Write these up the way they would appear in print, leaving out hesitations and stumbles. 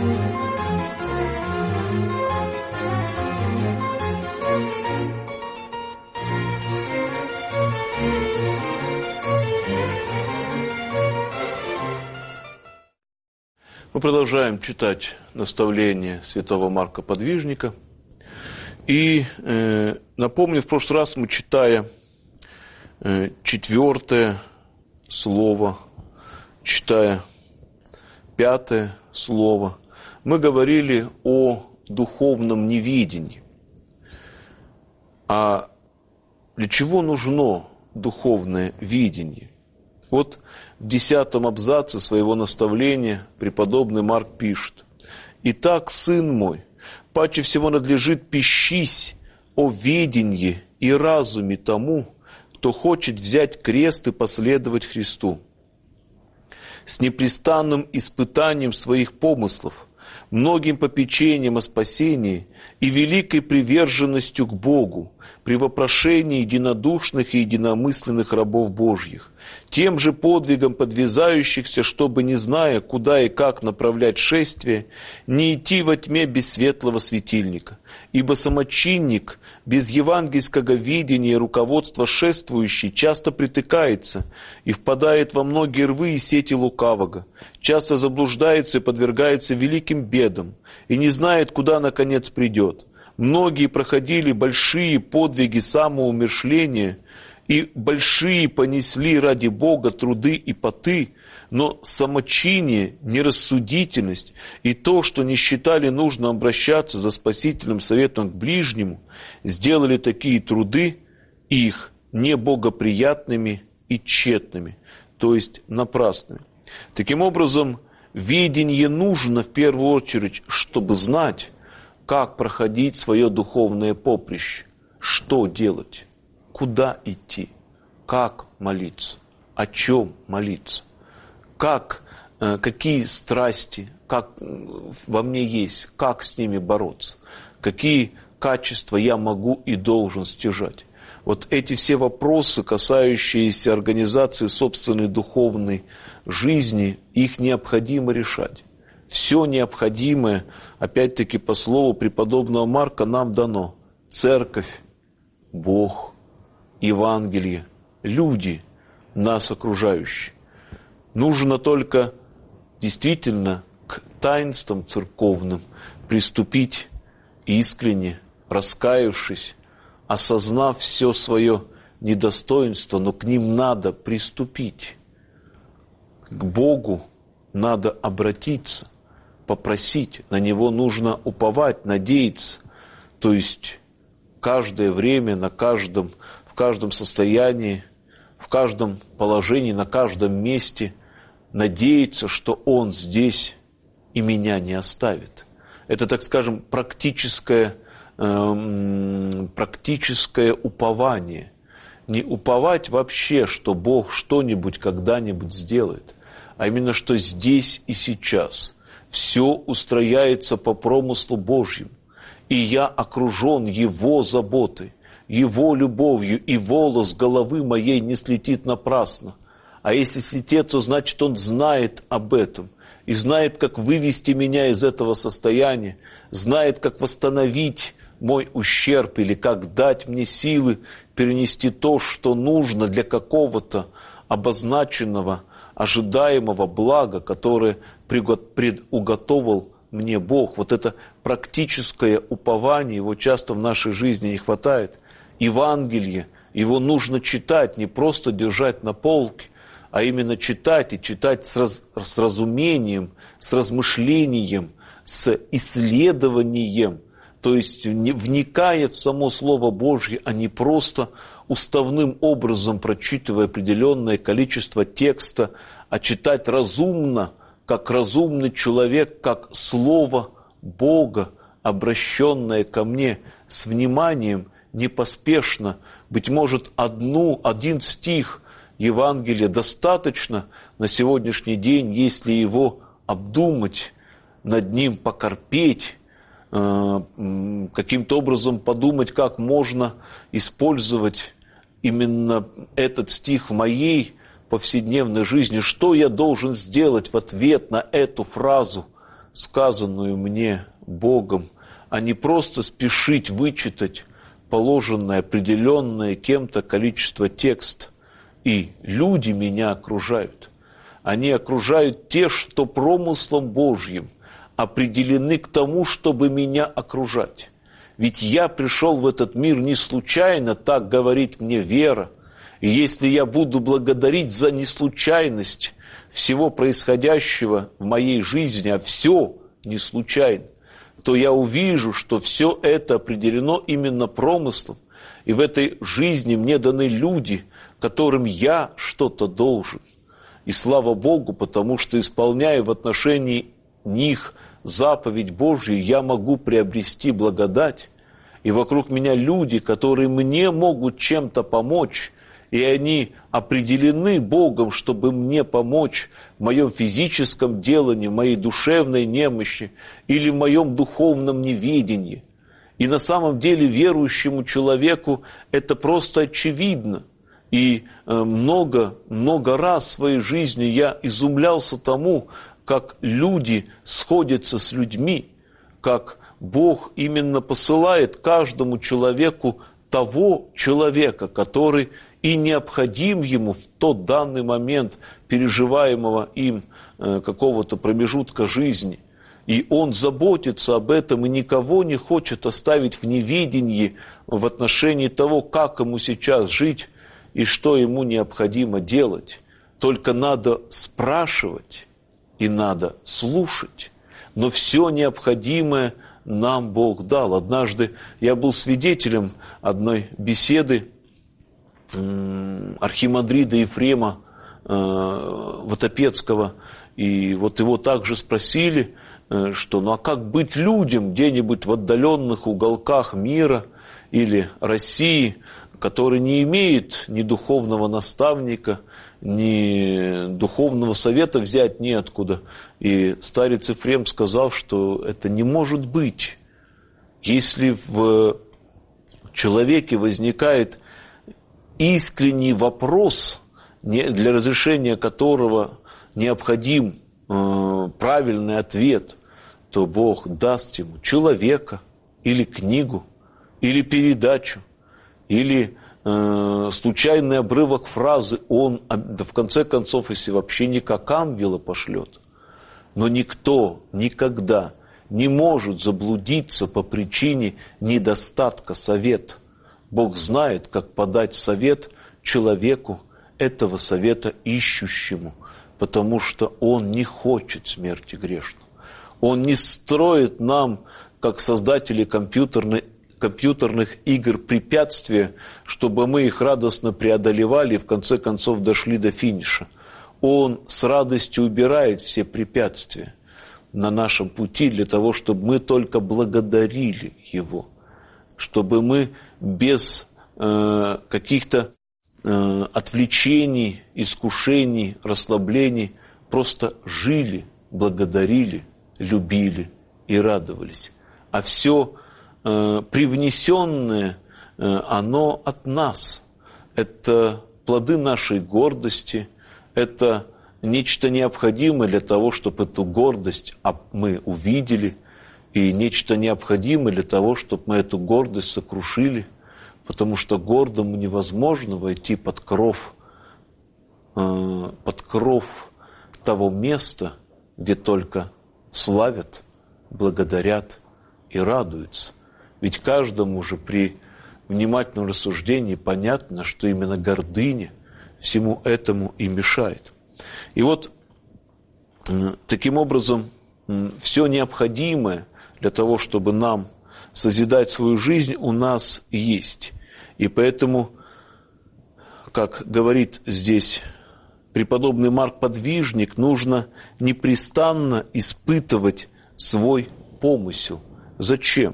Мы продолжаем читать наставление святого Марка Подвижника. И напомню, в прошлый раз мы, читая 4 слово, читая 5 слово, мы говорили о духовном невидении. А для чего нужно духовное видение? Вот в 10 абзаце своего наставления преподобный Марк пишет: «Итак, сын мой, паче всего надлежит пищись о ведении и разуме тому, кто хочет взять крест и последовать Христу, с непрестанным испытанием своих помыслов, многим попечением о спасении и великой приверженностью к Богу при вопрошении единодушных и единомысленных рабов Божьих, тем же подвигом подвязающихся, чтобы, не зная, куда и как направлять шествие, не идти во тьме без светлого светильника. Ибо самочинник без евангельского видения и руководства шествующий часто притыкается и впадает во многие рвы и сети лукавого, часто заблуждается и подвергается великим бедам, и не знает, куда наконец придет. Многие проходили большие подвиги самоумершления, и большие понесли ради Бога труды и поты, но самочиние, нерассудительность и то, что не считали нужно обращаться за спасительным советом к ближнему, сделали такие труды их небогоприятными и тщетными, то есть напрасными. Таким образом, ведение нужно в первую очередь, чтобы знать, как проходить свое духовное поприще, что делать, куда идти, как молиться, о чем молиться, какие страсти как во мне есть, как с ними бороться, какие качества я могу и должен стяжать. Вот эти все вопросы, касающиеся организации собственной духовной жизни, их необходимо решать. Все необходимое, опять-таки по слову преподобного Марка, нам дано. Церковь, Бог, Евангелие, люди, нас окружающие. Нужно только действительно к таинствам церковным приступить искренне, раскаявшись, осознав все свое недостоинство, но к ним надо приступить. К Богу надо обратиться, попросить, на Него нужно уповать, надеяться. То есть каждое время, в каждом состоянии, в каждом положении, на каждом месте надеяться, что Он здесь и меня не оставит. Это, так скажем, практическое упование. Не уповать вообще, что Бог что-нибудь когда-нибудь сделает, а именно, что здесь и сейчас все устрояется по промыслу Божьему, и я окружен Его заботой, Его любовью, и волос головы моей не слетит напрасно. А если слетит, то значит, Он знает об этом, и знает, как вывести меня из этого состояния, знает, как восстановить мой ущерб, или как дать мне силы перенести то, что нужно для какого-то обозначенного, ожидаемого блага, которое предуготовил мне Бог. Вот это практическое упование, его часто в нашей жизни не хватает. Евангелие, его нужно читать, не просто держать на полке, а именно читать, и читать с разумением, с размышлением, с исследованием, то есть вникая в само Слово Божье, а не просто уставным образом прочитывая определенное количество текста, а читать разумно, как разумный человек, как Слово Бога, обращенное ко мне с вниманием, непоспешно. Быть может, один стих Евангелия достаточно на сегодняшний день, если его обдумать, над ним покорпеть, каким-то образом подумать, как можно использовать именно этот стих в моей повседневной жизни, что я должен сделать в ответ на эту фразу сказанную мне Богом, а не просто спешить вычитать положенное, определенное кем-то количество текст. И люди меня окружают. Они окружают те, что промыслом Божьим определены к тому, чтобы меня окружать. Ведь я пришел в этот мир не случайно, так говорит мне вера. И если я буду благодарить за неслучайность всего происходящего в моей жизни, а все не случайно, то я увижу, что все это определено именно промыслом. И в этой жизни мне даны люди, которым я что-то должен. И слава Богу, потому что, исполняя в отношении них заповедь Божью, я могу приобрести благодать. И вокруг меня люди, которые мне могут чем-то помочь, и они определены Богом, чтобы мне помочь в моем физическом делании, в моей душевной немощи или в моем духовном неведении. И на самом деле верующему человеку это просто очевидно. И много раз в своей жизни я изумлялся тому, как люди сходятся с людьми, как Бог именно посылает каждому человеку того человека, который и необходим ему в тот данный момент переживаемого им какого-то промежутка жизни. И он заботится об этом и никого не хочет оставить в неведении в отношении того, как ему сейчас жить и что ему необходимо делать. Только надо спрашивать и надо слушать. Но все необходимое нам Бог дал. Однажды я был свидетелем одной беседы архимандрита Ефрема Ватопецкого. И вот его также спросили, что ну а как быть людям где-нибудь в отдаленных уголках мира или России, которые не имеют ни духовного наставника, ни духовного совета взять неоткуда. И старец Ефрем сказал, что это не может быть. Если в человеке возникает искренний вопрос, для разрешения которого необходим правильный ответ, то Бог даст ему человека или книгу, или передачу, или случайный обрывок фразы он, в конце концов, если вообще не как ангела пошлет. Но никто никогда не может заблудиться по причине недостатка совета. Бог знает, как подать совет человеку, этого совета ищущему, потому что Он не хочет смерти грешного. Он не строит нам, как создатели компьютерных игр, препятствия, чтобы мы их радостно преодолевали и в конце концов дошли до финиша. Он с радостью убирает все препятствия на нашем пути для того, чтобы мы только благодарили Его, чтобы мы без каких-то отвлечений, искушений, расслаблений просто жили, благодарили, любили и радовались. А все привнесенное, оно от нас. Это плоды нашей гордости, это нечто необходимое для того, чтобы эту гордость мы увидели, и нечто необходимое для того, чтобы мы эту гордость сокрушили, потому что гордому невозможно войти под кров того места, где только славят, благодарят и радуются. Ведь каждому же при внимательном рассуждении понятно, что именно гордыня всему этому и мешает. И вот таким образом все необходимое для того, чтобы нам созидать свою жизнь, у нас есть. И поэтому, как говорит здесь преподобный Марк Подвижник, нужно непрестанно испытывать свой помысел. Зачем?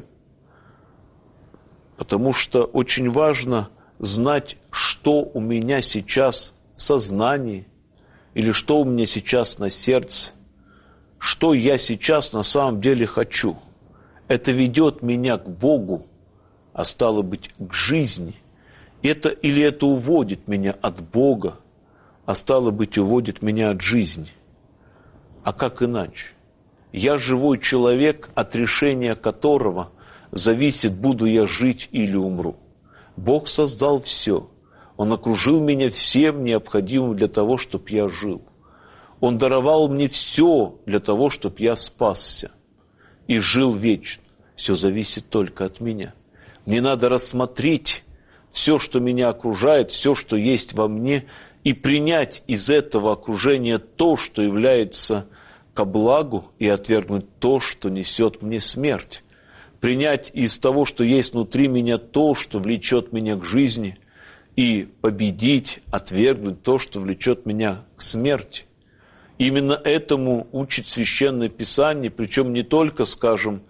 Потому что очень важно знать, что у меня сейчас в сознании, или что у меня сейчас на сердце, что я сейчас на самом деле хочу. Это ведет меня к Богу, а стало быть, к жизни. Или это уводит меня от Бога, а стало быть, уводит меня от жизни. А как иначе? Я живой человек, от решения которого зависит, буду я жить или умру. Бог создал все. Он окружил меня всем необходимым для того, чтобы я жил. Он даровал мне все для того, чтобы я спасся и жил вечно. Все зависит только от меня. Мне надо рассмотреть все, что меня окружает, все, что есть во мне, и принять из этого окружения то, что является ко благу, и отвергнуть то, что несет мне смерть. Принять из того, что есть внутри меня, то, что влечет меня к жизни, и победить, отвергнуть то, что влечет меня к смерти. Именно этому учит Священное Писание, причем не только, скажем,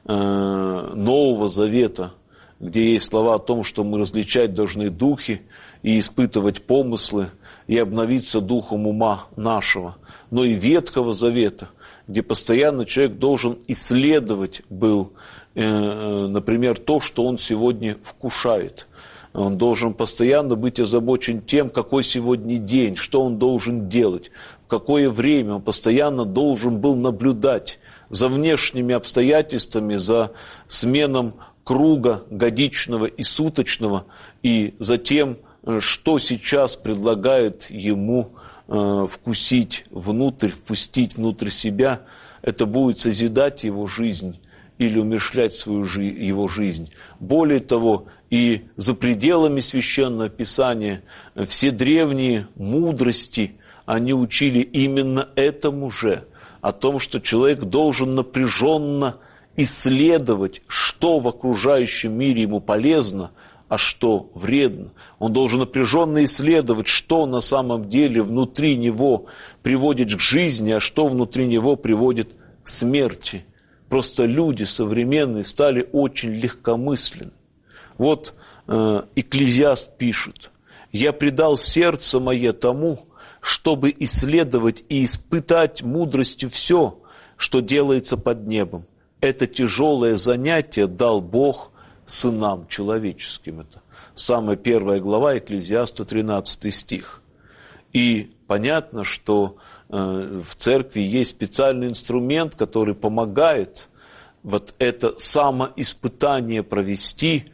Нового Завета, где есть слова о том, что мы различать должны духи и испытывать помыслы, и обновиться духом ума нашего, но и Ветхого Завета, где постоянно человек должен исследовать был, например, то, что он сегодня вкушает. Он должен постоянно быть озабочен тем, какой сегодня день, что он должен делать, в какое время. Он постоянно должен был наблюдать за внешними обстоятельствами, за сменом круга годичного и суточного, и за тем, что сейчас предлагает ему вкусить внутрь, впустить внутрь себя. Это будет созидать его жизнь или умерщвлять его жизнь. Более того, и за пределами Священного Писания все древние мудрости, они учили именно этому же, о том, что человек должен напряженно исследовать, что в окружающем мире ему полезно, а что вредно. Он должен напряженно исследовать, что на самом деле внутри него приводит к жизни, а что внутри него приводит к смерти. Просто люди современные стали очень легкомысленны. Вот Экклезиаст пишет: «Я предал сердце мое тому, чтобы исследовать и испытать мудростью все, что делается под небом. Это тяжелое занятие дал Бог сынам человеческим». Это самая первая глава Экклезиаста, 13 стих. И понятно, что в церкви есть специальный инструмент, который помогает вот это самоиспытание провести,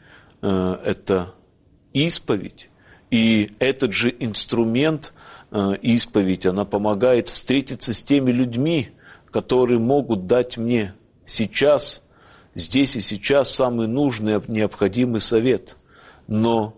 это исповедь. И этот же инструмент, исповедь, она помогает встретиться с теми людьми, которые могут дать мне сейчас, здесь и сейчас самый нужный, необходимый совет. Но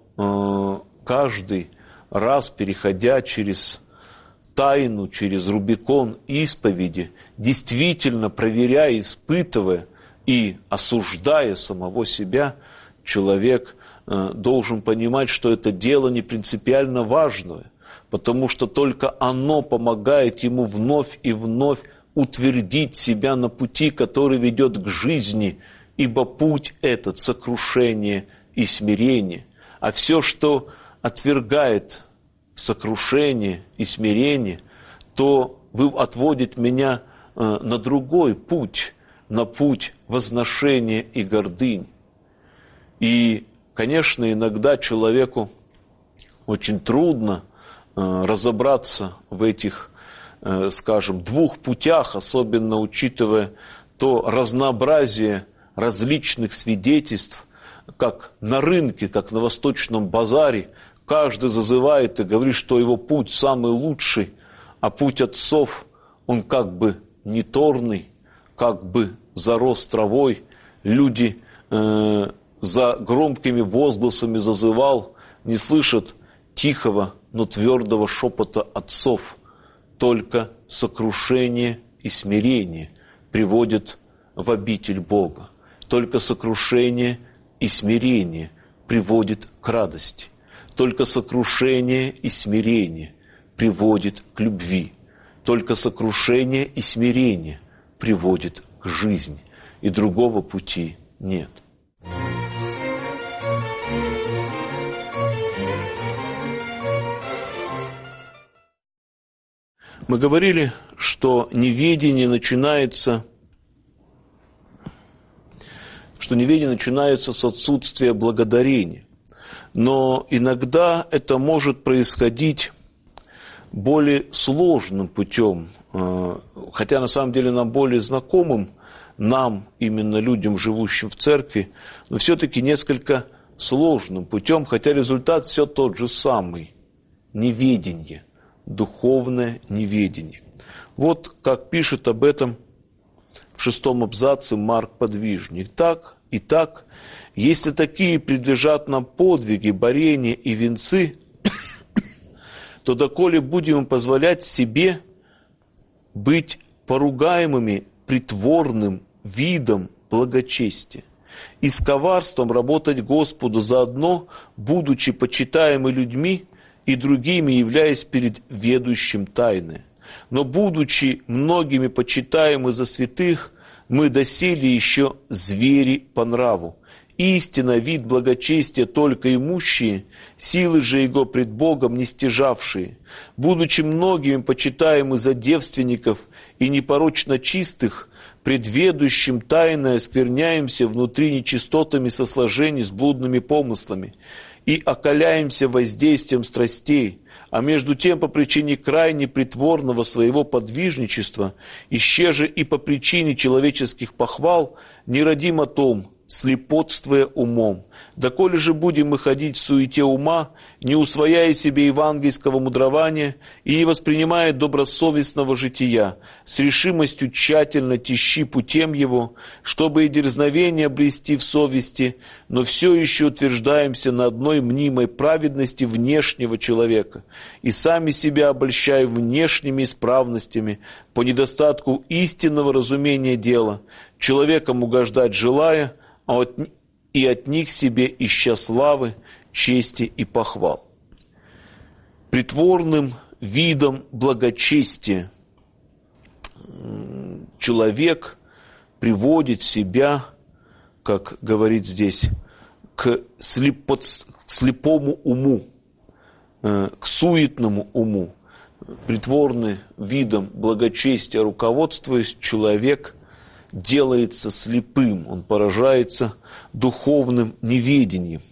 каждый раз, переходя через тайну, через Рубикон исповеди, действительно проверяя, испытывая и осуждая самого себя, человек должен понимать, что это дело не принципиально важное, потому что только оно помогает ему вновь и вновь утвердить себя на пути, который ведет к жизни, ибо путь этот — сокрушение и смирение. А все, что отвергает сокрушение и смирение, то отводит меня на другой путь, на путь возношения и гордынь. И, конечно, иногда человеку очень трудно разобраться в этих, скажем, двух путях, особенно учитывая то разнообразие различных свидетельств, как на рынке, как на Восточном базаре. Каждый зазывает и говорит, что его путь самый лучший, а путь отцов, он как бы не торный, как бы зарос травой. Люди за громкими возгласами зазывал, не слышат тихого, но твердого шепота отцов. Только сокрушение и смирение приводят в обитель Бога. Только сокрушение и смирение приводит к радости. Только сокрушение и смирение приводит к любви. Только сокрушение и смирение приводит к жизни. И другого пути нет. Мы говорили, что неведение начинается с отсутствия благодарения. Но иногда это может происходить более сложным путем, хотя на самом деле нам более знакомым, нам, именно людям, живущим в церкви, но все-таки несколько сложным путем, хотя результат все тот же самый – неведение, духовное неведение. Вот как пишет об этом в 6 абзаце Марк Подвижник. Итак, если такие предлежат нам подвиги, борения и венцы, то доколе будем им позволять себе быть поругаемыми притворным видом благочестия и с коварством работать Господу заодно, будучи почитаемы людьми и другими являясь перед ведущим тайны. Но будучи многими почитаемы за святых, мы доселе еще звери по нраву. Истинно вид благочестия только имущие, силы же его пред Богом не стяжавшие. Будучи многими почитаемы за девственников и непорочно чистых, пред ведущим тайно оскверняемся внутри нечистотами сосложений с блудными помыслами и окаляемся воздействием страстей, а между тем по причине крайне притворного своего подвижничества, исчеже и по причине человеческих похвал, не родим о том, слепотствуя умом. Доколе же будем мы ходить в суете ума, не усвояя себе евангельского мудрования и не воспринимая добросовестного жития, с решимостью тщательно тещи путем его, чтобы и дерзновение обрести в совести, но все еще утверждаемся на одной мнимой праведности внешнего человека и сами себя обольщая внешними исправностями по недостатку истинного разумения дела, человеком угождать желая, и от них себе ища славы, чести и похвал. Притворным видом благочестия человек приводит себя, как говорит здесь, к слепому уму, к суетному уму. Притворным видом благочестия руководствуясь, человек делается слепым, он поражается духовным неведением.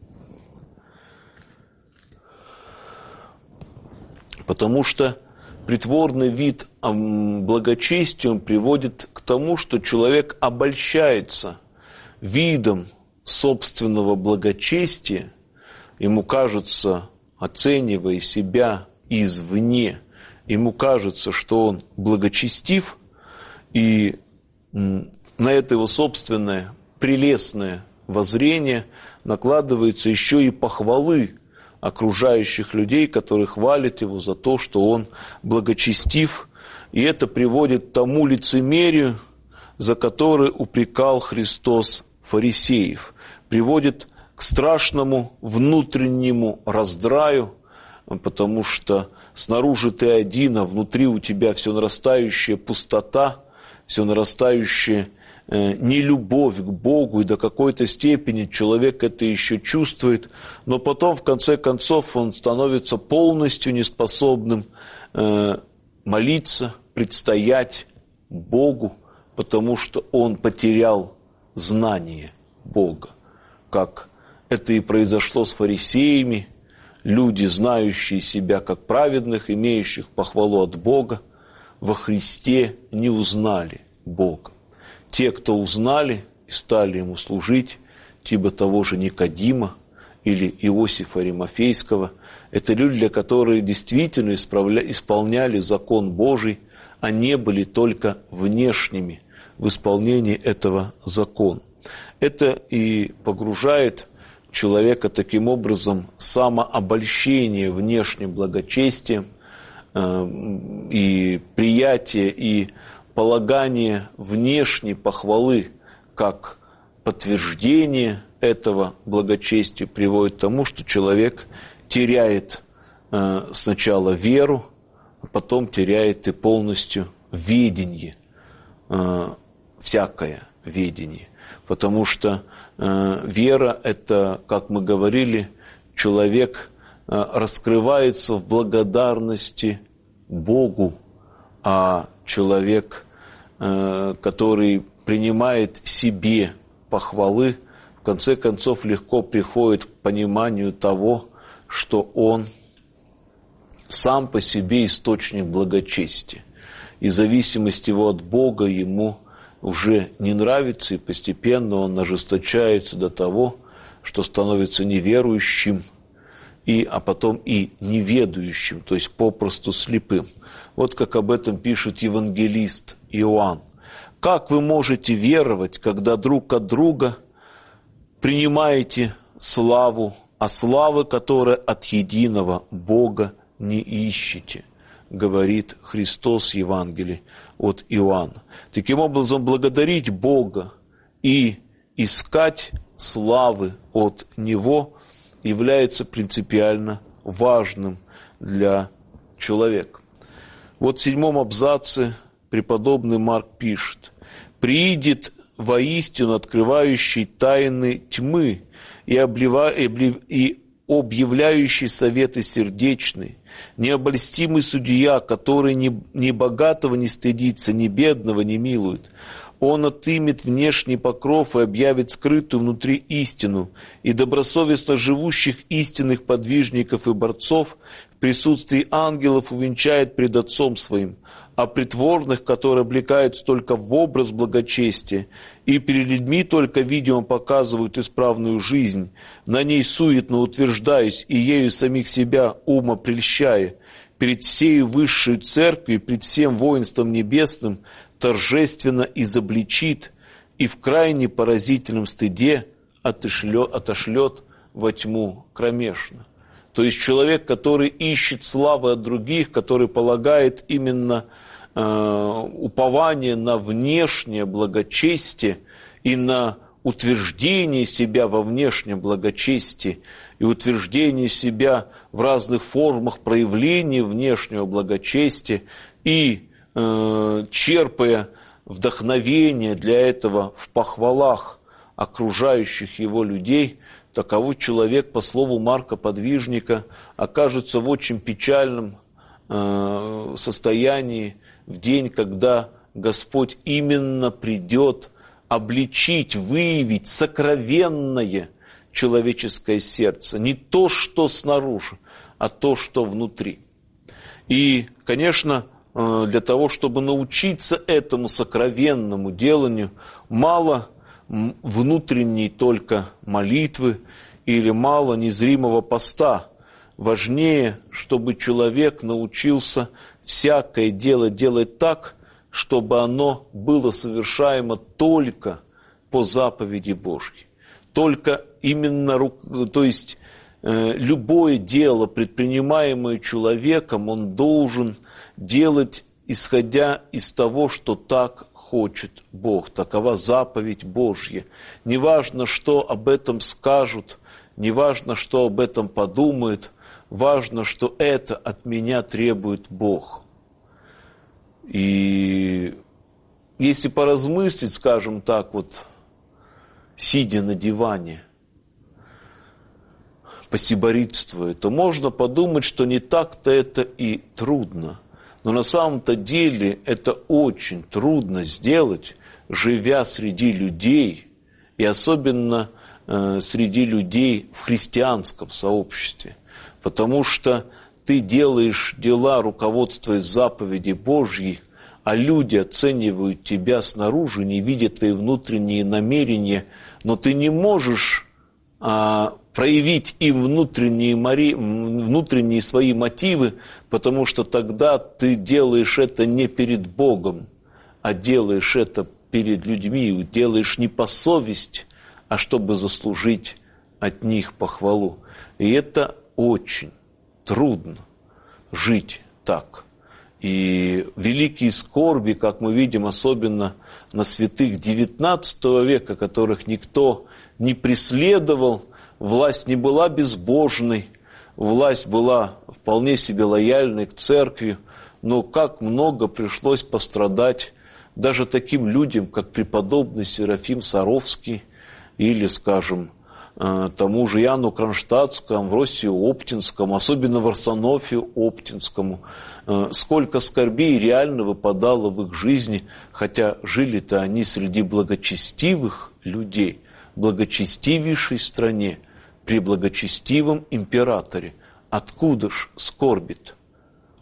Потому что притворный вид благочестия он приводит к тому, что человек обольщается видом собственного благочестия, ему кажется, оценивая себя извне, ему кажется, что он благочестив, и на это его собственное прелестное воззрение накладываются еще и похвалы окружающих людей, которые хвалят его за то, что он благочестив. И это приводит к тому лицемерию, за которое упрекал Христос фарисеев. Приводит к страшному внутреннему раздраю, потому что снаружи ты один, а внутри у тебя все нарастающая пустота, все нарастающая нелюбовь к Богу, и до какой-то степени человек это еще чувствует, но потом, в конце концов, он становится полностью неспособным молиться, предстоять Богу, потому что он потерял знание Бога, как это и произошло с фарисеями. Люди, знающие себя как праведных, имеющих похвалу от Бога, во Христе не узнали Бога. Те, кто узнали и стали Ему служить, типа того же Никодима или Иосифа Римофейского, это люди, для которых действительно исполняли закон Божий, а не были только внешними в исполнении этого закона. Это и погружает человека таким образом в самообольщение внешним благочестием, и приятие, и полагание внешней похвалы как подтверждение этого благочестия приводит к тому, что человек теряет сначала веру, а потом теряет и полностью ведение, всякое ведение. Потому что вера – это, как мы говорили, человек раскрывается в благодарности Богу, а человек, который принимает себе похвалы, в конце концов легко приходит к пониманию того, что он сам по себе источник благочестия. И зависимость его от Бога ему уже не нравится, и постепенно он ожесточается до того, что становится неверующим, а потом и неведающим, то есть попросту слепым. Вот как об этом пишет евангелист Иоанн. «Как вы можете веровать, когда друг от друга принимаете славу, а славы, которая от единого Бога, не ищете?» Говорит Христос в Евангелии от Иоанна. Таким образом, благодарить Бога и искать славы от Него является принципиально важным для человека. Вот в 7 абзаце преподобный Марк пишет: «Приидет воистину открывающий тайны тьмы и объявляющий советы сердечные, необольстимый судья, который ни богатого не стыдится, ни бедного не милует. Он отымет внешний покров и объявит скрытую внутри истину, и добросовестно живущих истинных подвижников и борцов в присутствии ангелов увенчает пред Отцом Своим, а притворных, которые облекаются только в образ благочестия и перед людьми только видимо показывают исправную жизнь, на ней суетно утверждаясь и ею самих себя ума прельщая, перед всею высшей церковью, пред всем воинством небесным торжественно изобличит и в крайне поразительном стыде отошлет во тьму кромешно». То есть человек, который ищет славы от других, который полагает именно упование на внешнее благочестие и на утверждение себя во внешнем благочестии и утверждение себя в разных формах проявления внешнего благочестия и черпая вдохновение для этого в похвалах окружающих его людей, таковой человек, по слову Марка Подвижника, окажется в очень печальном состоянии в день, когда Господь именно придет обличить, выявить сокровенное человеческое сердце. Не то, что снаружи, а то, что внутри. И, конечно, для того, чтобы научиться этому сокровенному деланию, мало внутренней только молитвы или мало незримого поста. Важнее, чтобы человек научился всякое дело делать так, чтобы оно было совершаемо только по заповеди Божьей. Только именно, то есть любое дело, предпринимаемое человеком, он должен делать, исходя из того, что так хочет Бог. Такова заповедь Божья. Неважно, что об этом скажут, неважно, что об этом подумают, важно, что это от меня требует Бог. И если поразмыслить, скажем так, вот, сидя на диване, посиборитствуя, то можно подумать, что не так-то это и трудно. Но на самом-то деле это очень трудно сделать, живя среди людей, и особенно среди людей в христианском сообществе. Потому что ты делаешь дела, руководствуясь заповеди Божьей, а люди оценивают тебя снаружи, не видят твои внутренние намерения, но ты не можешь проявить им внутренние свои мотивы, потому что тогда ты делаешь это не перед Богом, а делаешь это перед людьми, делаешь не по совести, а чтобы заслужить от них похвалу. И это очень трудно жить так. И великие скорби, как мы видим, особенно на святых XIX века, которых никто не преследовал, власть не была безбожной, власть была вполне себе лояльной к церкви, но как много пришлось пострадать даже таким людям, как преподобный Серафим Саровский или, скажем, тому же Иоанну Кронштадтскому, Амвросию Оптинскому, особенно Варсонофию Оптинскому. Сколько скорбей реально выпадало в их жизни, хотя жили-то они среди благочестивых людей, благочестивейшей стране, при благочестивом императоре. Откуда ж скорбит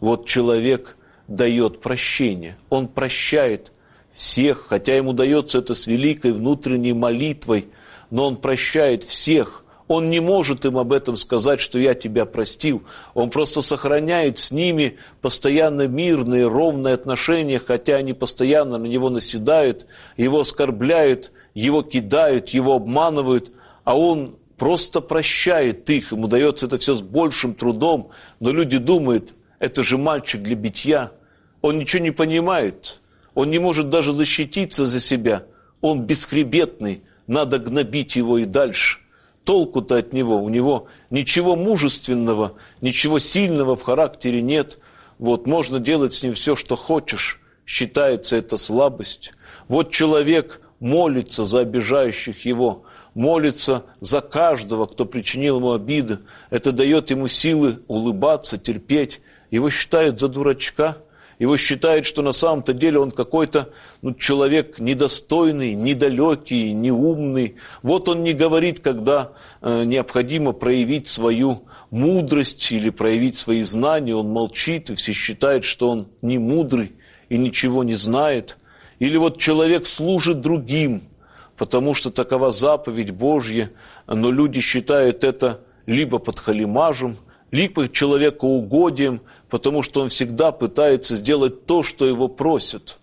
Вот человек дает прощение, он прощает всех, хотя ему дается это с великой внутренней молитвой, но он прощает всех. Он не может им об этом сказать, что я тебя простил. Он просто сохраняет с ними постоянно мирные, ровные отношения, хотя они постоянно на него наседают, его оскорбляют, его кидают, его обманывают, а он просто прощает их. Ему дается это все с большим трудом, но люди думают, это же мальчик для битья. Он ничего не понимает, он не может даже защититься за себя. Он бесхребетный, надо гнобить его и дальше. Толку-то от него, у него ничего мужественного, ничего сильного в характере нет. Вот можно делать с ним все, что хочешь, считается это слабость. Вот человек молится за обижающих его, молится за каждого, кто причинил ему обиды. Это дает ему силы улыбаться, терпеть. Его считают за дурачка. Его считают, что на самом-то деле он какой-то человек недостойный, недалекий, неумный. Вот он не говорит, когда необходимо проявить свою мудрость или проявить свои знания. Он молчит, и все считают, что он не мудрый и ничего не знает. Или вот человек служит другим, потому что такова заповедь Божья, но люди считают это либо подхалимажем, либо человекоугодием, потому что он всегда пытается сделать то, что его просят.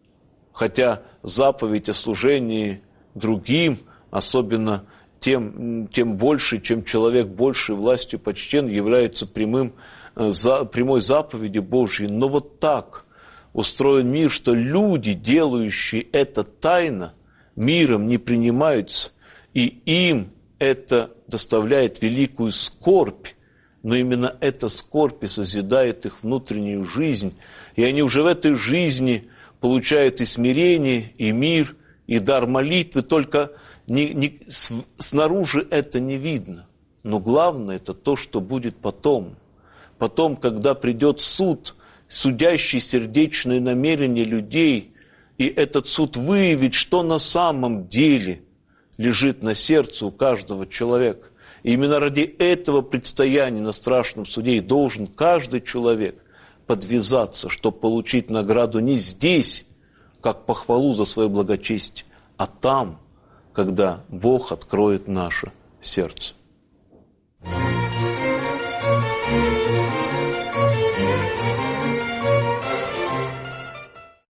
Хотя заповедь о служении другим, особенно тем больше, чем человек большей властью почтен, является прямой заповедью Божьей. Но вот так устроен мир, что люди, делающие это тайно, миром не принимаются, и им это доставляет великую скорбь. Но именно эта скорбь и созидает их внутреннюю жизнь. И они уже в этой жизни получают и смирение, и мир, и дар молитвы. Только снаружи это не видно. Но главное это то, что будет потом. Потом, когда придет суд, судящий сердечные намерения людей, и этот суд выявит, что на самом деле лежит на сердце у каждого человека. И именно ради этого предстояния на страшном суде и должен каждый человек подвязаться, чтобы получить награду не здесь, как похвалу за свое благочестие, а там, когда Бог откроет наше сердце.